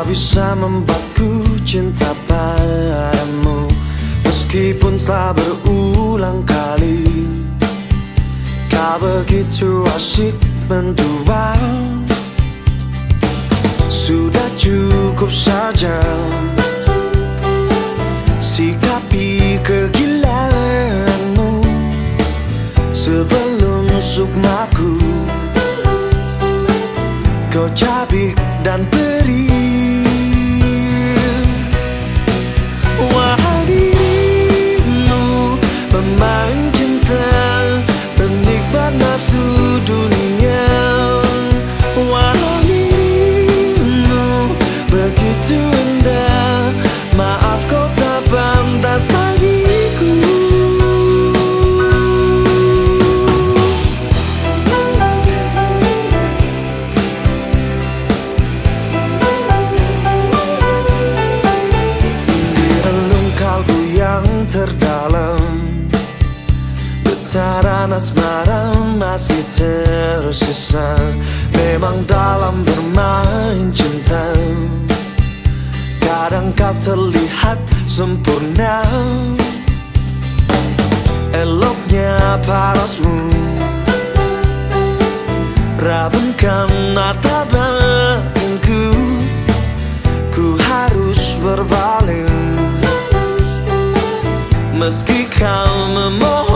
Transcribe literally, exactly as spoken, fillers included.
bisa membuatku cinta padamu, meskipun telah berulang kali kau begitu asyik mendua. Sudah cukup saja sikapi kegilaanmu sebelum sukmaku kau cabik dan perih. Wahai dirimu, pemain cinta, penikmat nafsu dunia. Walau dirimu begitu indah, maaf kau tak pantas bagiku. Terdalam getaran asmara masih tersisa. Memang dalam bermain cinta kadang kau terlihat sempurna. Eloknya parasmu rabunkan mata batinku, ku harus berpaling meski kau memohon.